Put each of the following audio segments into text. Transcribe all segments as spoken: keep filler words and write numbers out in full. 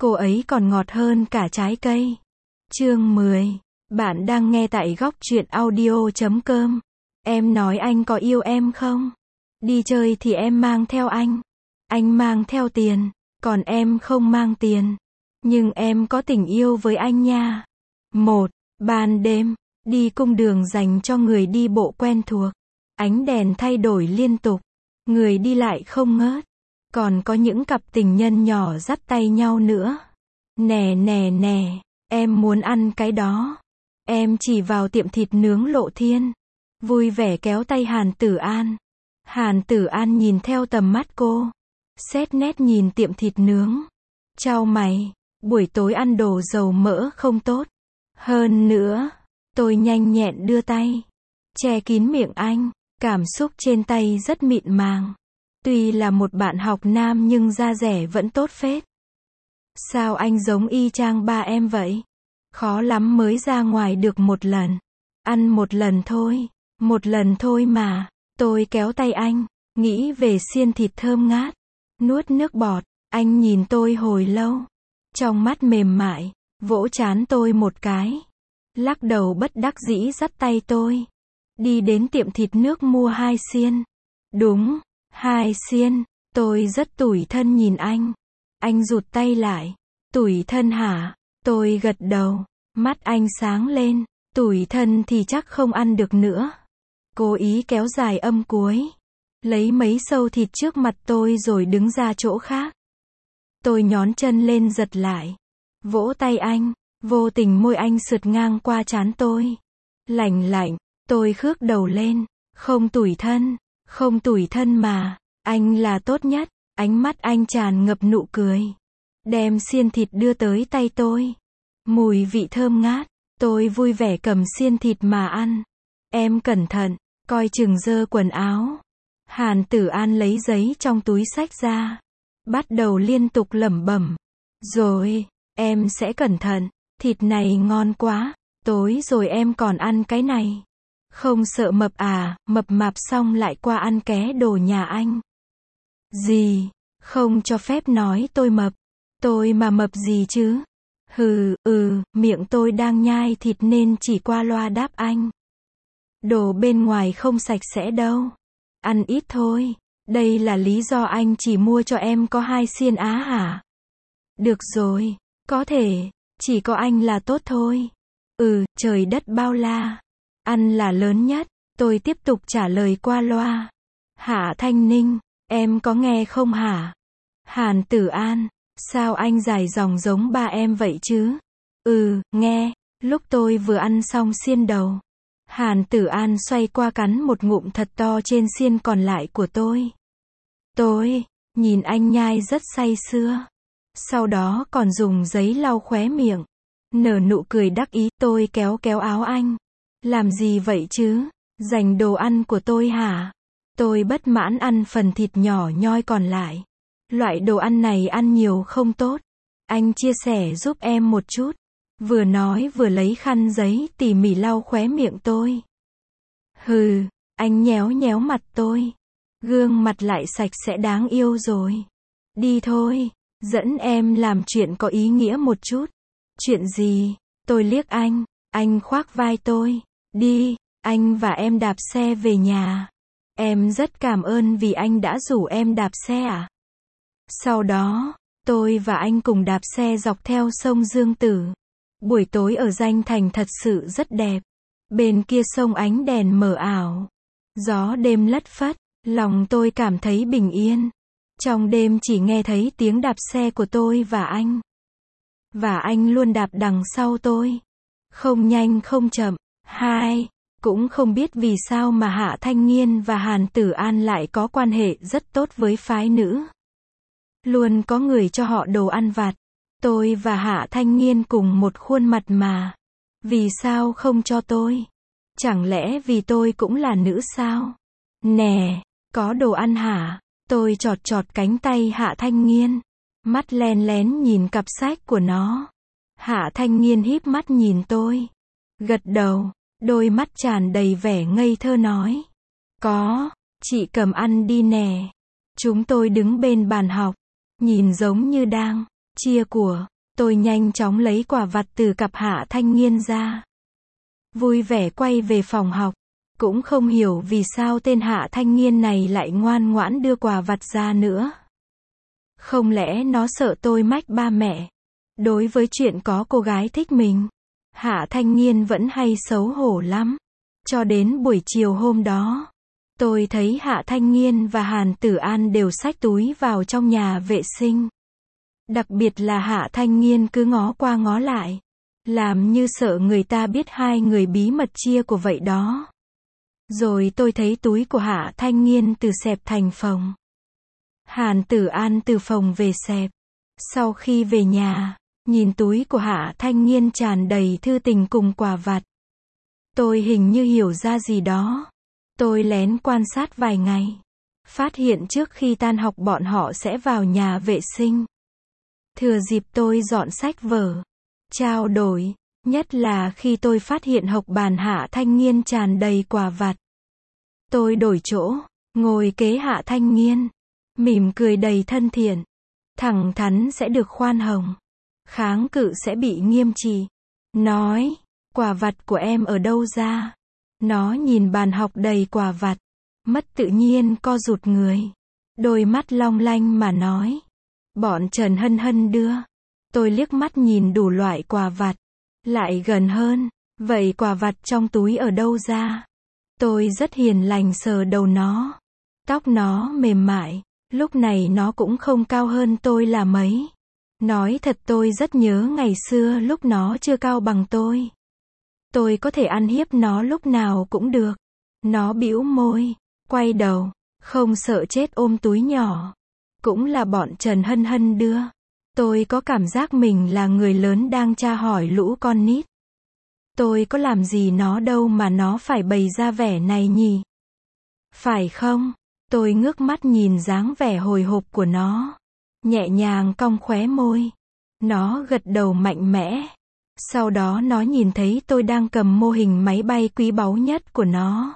cô ấy còn ngọt hơn cả trái cây. Chương mười. Bạn đang nghe tại góc truyện audio chấm com. Em nói anh có yêu em không? Đi chơi thì em mang theo anh. Anh mang theo tiền, còn em không mang tiền. Nhưng em có tình yêu với anh nha. Một. Ban đêm, đi cung đường dành cho người đi bộ quen thuộc. Ánh đèn thay đổi liên tục, người đi lại không ngớt. Còn có những cặp tình nhân nhỏ dắt tay nhau nữa. Nè nè nè, em muốn ăn cái đó. Em chỉ vào tiệm thịt nướng Lộ Thiên, vui vẻ kéo tay Hàn Tử An. Hàn Tử An nhìn theo tầm mắt cô, xét nét nhìn tiệm thịt nướng. Chau mày, buổi tối ăn đồ dầu mỡ không tốt. Hơn nữa, tôi nhanh nhẹn đưa tay, che kín miệng anh, cảm xúc trên tay rất mịn màng. Tuy là một bạn học nam nhưng da dẻ vẫn tốt phết. Sao anh giống y chang ba em vậy? Khó lắm mới ra ngoài được một lần. Ăn một lần thôi, một lần thôi mà. Tôi kéo tay anh, nghĩ về xiên thịt thơm ngát, nuốt nước bọt. Anh nhìn tôi hồi lâu, trong mắt mềm mại, vỗ trán tôi một cái, lắc đầu bất đắc dĩ dắt tay tôi đi đến tiệm thịt nước mua hai xiên. Đúng, hai xiên. Tôi rất tủi thân nhìn anh. Anh rụt tay lại. Tủi thân hả? Tôi gật đầu, mắt anh sáng lên. Tủi thân thì chắc không ăn được nữa. Cố ý kéo dài âm cuối, lấy mấy sâu thịt trước mặt tôi rồi đứng ra chỗ khác. Tôi nhón chân lên giật lại, vỗ tay anh, vô tình môi anh sượt ngang qua trán tôi. Lạnh lạnh, tôi khước đầu lên. Không tủi thân, không tủi thân mà, anh là tốt nhất. Ánh mắt anh tràn ngập nụ cười, đem xiên thịt đưa tới tay tôi. Mùi vị thơm ngát, tôi vui vẻ cầm xiên thịt mà ăn. Em cẩn thận, coi chừng dơ quần áo. Hàn Tử An lấy giấy trong túi xách ra, bắt đầu liên tục lẩm bẩm. Rồi, em sẽ cẩn thận, thịt này ngon quá, tối rồi em còn ăn cái này. Không sợ mập à? Mập mạp xong lại qua ăn ké đồ nhà anh. Gì? Không cho phép nói tôi mập. Tôi mà mập gì chứ? Hừ, ừ, miệng tôi đang nhai thịt nên chỉ qua loa đáp anh. Đồ bên ngoài không sạch sẽ đâu. Ăn ít thôi. Đây là lý do anh chỉ mua cho em có hai xiên á hả? Được rồi, có thể, chỉ có anh là tốt thôi. Ừ, trời đất bao la. Ăn là lớn nhất. Tôi tiếp tục trả lời qua loa. Hạ Thanh Ninh, em có nghe không hả? Hàn Tử An, sao anh dài dòng giống ba em vậy chứ? Ừ, nghe. Lúc tôi vừa ăn xong xiên đầu, Hàn Tử An xoay qua cắn một ngụm thật to trên xiên còn lại của tôi. Tôi nhìn anh nhai rất say sưa, sau đó còn dùng giấy lau khóe miệng, nở nụ cười đắc ý. Tôi kéo kéo áo anh. Làm gì vậy chứ? Giành đồ ăn của tôi hả? Tôi bất mãn ăn phần thịt nhỏ nhoi còn lại. Loại đồ ăn này ăn nhiều không tốt. Anh chia sẻ giúp em một chút. Vừa nói vừa lấy khăn giấy tỉ mỉ lau khóe miệng tôi. Hừ, anh nhéo nhéo mặt tôi. Gương mặt lại sạch sẽ đáng yêu rồi. Đi thôi, dẫn em làm chuyện có ý nghĩa một chút. Chuyện gì? Tôi liếc anh, anh khoác vai tôi. Đi, anh và em đạp xe về nhà. Em rất cảm ơn vì anh đã rủ em đạp xe à? Sau đó, tôi và anh cùng đạp xe dọc theo sông Dương Tử. Buổi tối ở Danh Thành thật sự rất đẹp. Bên kia sông ánh đèn mờ ảo, gió đêm lất phất, lòng tôi cảm thấy bình yên. Trong đêm chỉ nghe thấy tiếng đạp xe của tôi và anh. Và anh luôn đạp đằng sau tôi. Không nhanh không chậm. Hai, cũng không biết vì sao mà Hạ Thanh Nghiên và Hàn Tử An lại có quan hệ rất tốt với phái nữ. Luôn có người cho họ đồ ăn vặt. Tôi và Hạ Thanh Nghiên cùng một khuôn mặt mà. Vì sao không cho tôi? Chẳng lẽ vì tôi cũng là nữ sao? Nè, có đồ ăn hả? Tôi chọt chọt cánh tay Hạ Thanh Nghiên, mắt len lén nhìn cặp sách của nó. Hạ Thanh Nghiên híp mắt nhìn tôi, gật đầu, đôi mắt tràn đầy vẻ ngây thơ nói. Có, chị cầm ăn đi nè. Chúng tôi đứng bên bàn học, nhìn giống như đang chia của. Tôi nhanh chóng lấy quà vặt từ cặp Hạ Thanh Nghiên ra. Vui vẻ quay về phòng học. Cũng không hiểu vì sao tên Hạ Thanh Nghiên này lại ngoan ngoãn đưa quà vặt ra nữa. Không lẽ nó sợ tôi mách ba mẹ? Đối với chuyện có cô gái thích mình, Hạ Thanh Nghiên vẫn hay xấu hổ lắm. Cho đến buổi chiều hôm đó, tôi thấy Hạ Thanh Nghiên và Hàn Tử An đều xách túi vào trong nhà vệ sinh. Đặc biệt là Hạ Thanh Nghiên cứ ngó qua ngó lại, làm như sợ người ta biết hai người bí mật chia của vậy đó. Rồi tôi thấy túi của Hạ Thanh Nghiên từ xẹp thành phồng. Hàn Tử An từ phồng về xẹp. Sau khi về nhà, nhìn túi của Hạ Thanh Nghiên tràn đầy thư tình cùng quà vặt. Tôi hình như hiểu ra gì đó. Tôi lén quan sát vài ngày. Phát hiện trước khi tan học bọn họ sẽ vào nhà vệ sinh. Thừa dịp tôi dọn sách vở, trao đổi, nhất là khi tôi phát hiện học bàn Hạ Thanh Nghiên tràn đầy quà vặt. Tôi đổi chỗ, ngồi kế Hạ Thanh Nghiên, mỉm cười đầy thân thiện. Thẳng thắn sẽ được khoan hồng, kháng cự sẽ bị nghiêm trị. Nói, quà vặt của em ở đâu ra? Nó nhìn bàn học đầy quà vặt, mất tự nhiên co rụt người. Đôi mắt long lanh mà nói, bọn Trần Hân Hân đưa. Tôi liếc mắt nhìn đủ loại quà vặt, lại gần hơn, vậy quà vặt trong túi ở đâu ra? Tôi rất hiền lành sờ đầu nó. Tóc nó mềm mại, lúc này nó cũng không cao hơn tôi là mấy. Nói thật tôi rất nhớ ngày xưa lúc nó chưa cao bằng tôi. Tôi có thể ăn hiếp nó lúc nào cũng được. Nó bĩu môi, quay đầu, không sợ chết ôm túi nhỏ. Cũng là bọn Trần Hân Hân đưa. Tôi có cảm giác mình là người lớn đang tra hỏi lũ con nít. Tôi có làm gì nó đâu mà nó phải bày ra vẻ này nhỉ? Phải không? Tôi ngước mắt nhìn dáng vẻ hồi hộp của nó. Nhẹ nhàng cong khóe môi. Nó gật đầu mạnh mẽ. Sau đó nó nhìn thấy tôi đang cầm mô hình máy bay quý báu nhất của nó.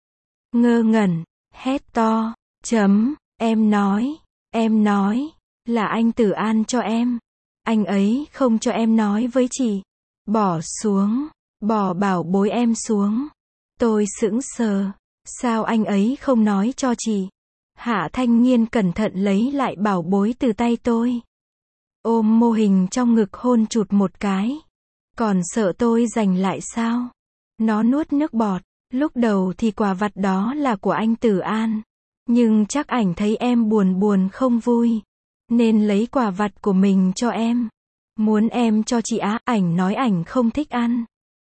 Ngơ ngẩn, hét to, chấm, em nói, em nói, là anh Tử An cho em. Anh ấy không cho em nói với chị. Bỏ xuống, bỏ bảo bối em xuống. Tôi sững sờ, sao anh ấy không nói cho chị? Hạ Thanh Nghiên cẩn thận lấy lại bảo bối từ tay tôi. Ôm mô hình trong ngực hôn chụt một cái. Còn sợ tôi giành lại sao? Nó nuốt nước bọt. Lúc đầu thì quà vặt đó là của anh Tử An. Nhưng chắc ảnh thấy em buồn buồn không vui. Nên lấy quà vặt của mình cho em. Muốn em cho chị á, ảnh nói ảnh không thích ăn.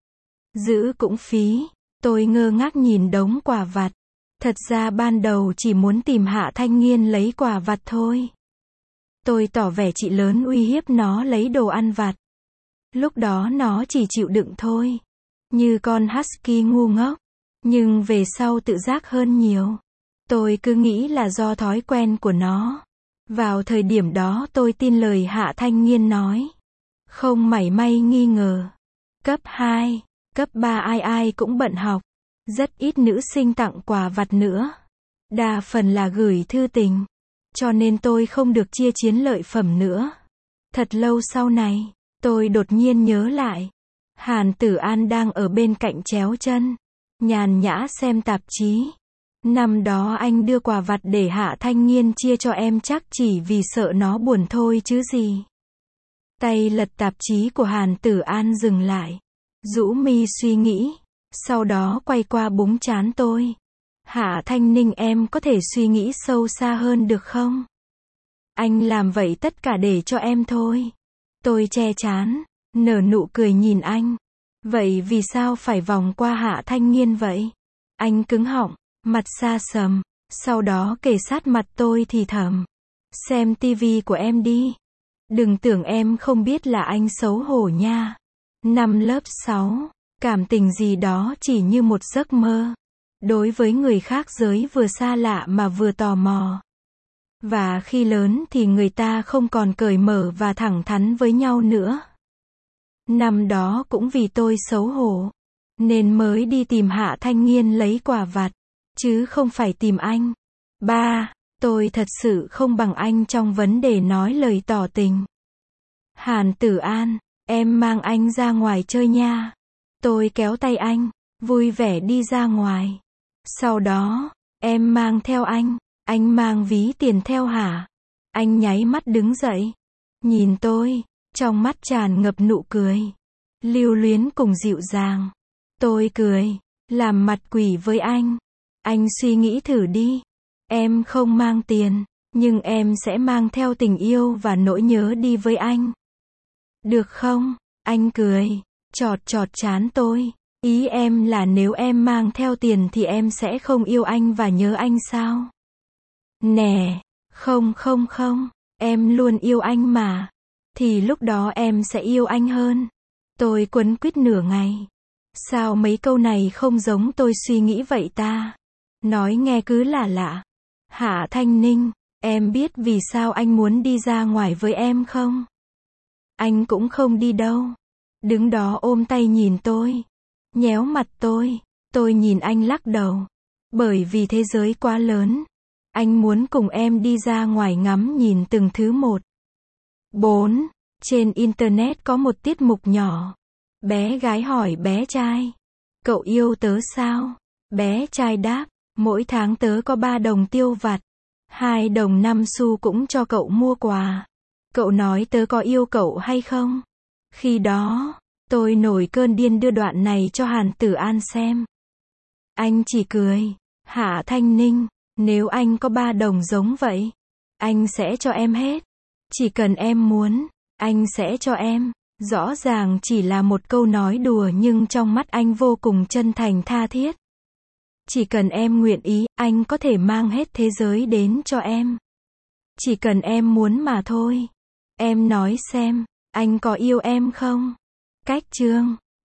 Giữ cũng phí. Tôi ngơ ngác nhìn đống quà vặt. Thật ra ban đầu chỉ muốn tìm Hạ Thanh Nghiên lấy quà vặt thôi. Tôi tỏ vẻ chị lớn uy hiếp nó lấy đồ ăn vặt. Lúc đó nó chỉ chịu đựng thôi. Như con husky ngu ngốc. Nhưng về sau tự giác hơn nhiều. Tôi cứ nghĩ là do thói quen của nó. Vào thời điểm đó tôi tin lời Hạ Thanh Nghiên nói. Không mảy may nghi ngờ. Cấp hai, cấp ba ai ai cũng bận học. Rất ít nữ sinh tặng quà vặt nữa. Đa phần là gửi thư tình. Cho nên tôi không được chia chiến lợi phẩm nữa. Thật lâu sau này, tôi đột nhiên nhớ lại. Hàn Tử An đang ở bên cạnh chéo chân. Nhàn nhã xem tạp chí. Năm đó anh đưa quà vặt để Hạ Thanh Nghiên chia cho em chắc chỉ vì sợ nó buồn thôi chứ gì. Tay lật tạp chí của Hàn Tử An dừng lại. Rũ mi suy nghĩ. Sau đó quay qua búng trán tôi. Hạ Thanh Ninh em có thể suy nghĩ sâu xa hơn được không? Anh làm vậy tất cả để cho em thôi. Tôi che trán, nở nụ cười nhìn anh. Vậy vì sao phải vòng qua Hạ Thanh Nghiên vậy? Anh cứng họng, mặt xa sầm, sau đó kề sát mặt tôi thì thầm. Xem tivi của em đi. Đừng tưởng em không biết là anh xấu hổ nha. Năm lớp sáu, cảm tình gì đó chỉ như một giấc mơ. Đối với người khác giới vừa xa lạ mà vừa tò mò. Và khi lớn thì người ta không còn cởi mở và thẳng thắn với nhau nữa. Năm đó cũng vì tôi xấu hổ, nên mới đi tìm Hạ Thanh Nghiên lấy quà vặt, chứ không phải tìm anh. Ba, tôi thật sự không bằng anh trong vấn đề nói lời tỏ tình. Hàn Tử An, em mang anh ra ngoài chơi nha. Tôi kéo tay anh, vui vẻ đi ra ngoài. Sau đó, em mang theo anh. Anh mang ví tiền theo hả? Anh nháy mắt đứng dậy. Nhìn tôi, trong mắt tràn ngập nụ cười. Lưu luyến cùng dịu dàng. Tôi cười, làm mặt quỷ với anh. Anh suy nghĩ thử đi. Em không mang tiền, nhưng em sẽ mang theo tình yêu và nỗi nhớ đi với anh. Được không? Anh cười, chọt chọt trán tôi. Ý em là nếu em mang theo tiền thì em sẽ không yêu anh và nhớ anh sao? Nè, không không không, em luôn yêu anh mà. Thì lúc đó em sẽ yêu anh hơn. Tôi quấn quýt nửa ngày. Sao mấy câu này không giống tôi suy nghĩ vậy ta? Nói nghe cứ lạ lạ. Hạ Thanh Ninh, em biết vì sao anh muốn đi ra ngoài với em không? Anh cũng không đi đâu. Đứng đó ôm tay nhìn tôi. Nhéo mặt tôi. Tôi nhìn anh lắc đầu. Bởi vì thế giới quá lớn. Anh muốn cùng em đi ra ngoài ngắm nhìn từng thứ một. bốn. Trên Internet có một tiết mục nhỏ. Bé gái hỏi bé trai. Cậu yêu tớ sao? Bé trai đáp. Mỗi tháng tớ có ba đồng tiêu vặt. Hai đồng năm xu cũng cho cậu mua quà. Cậu nói tớ có yêu cậu hay không? Khi đó, tôi nổi cơn điên đưa đoạn này cho Hàn Tử An xem. Anh chỉ cười. Hạ Thanh Ninh, nếu anh có ba đồng giống vậy, anh sẽ cho em hết. Chỉ cần em muốn, anh sẽ cho em. Rõ ràng chỉ là một câu nói đùa nhưng trong mắt anh vô cùng chân thành tha thiết. Chỉ cần em nguyện ý, anh có thể mang hết thế giới đến cho em. Chỉ cần em muốn mà thôi. Em nói xem, anh có yêu em không? Cách chương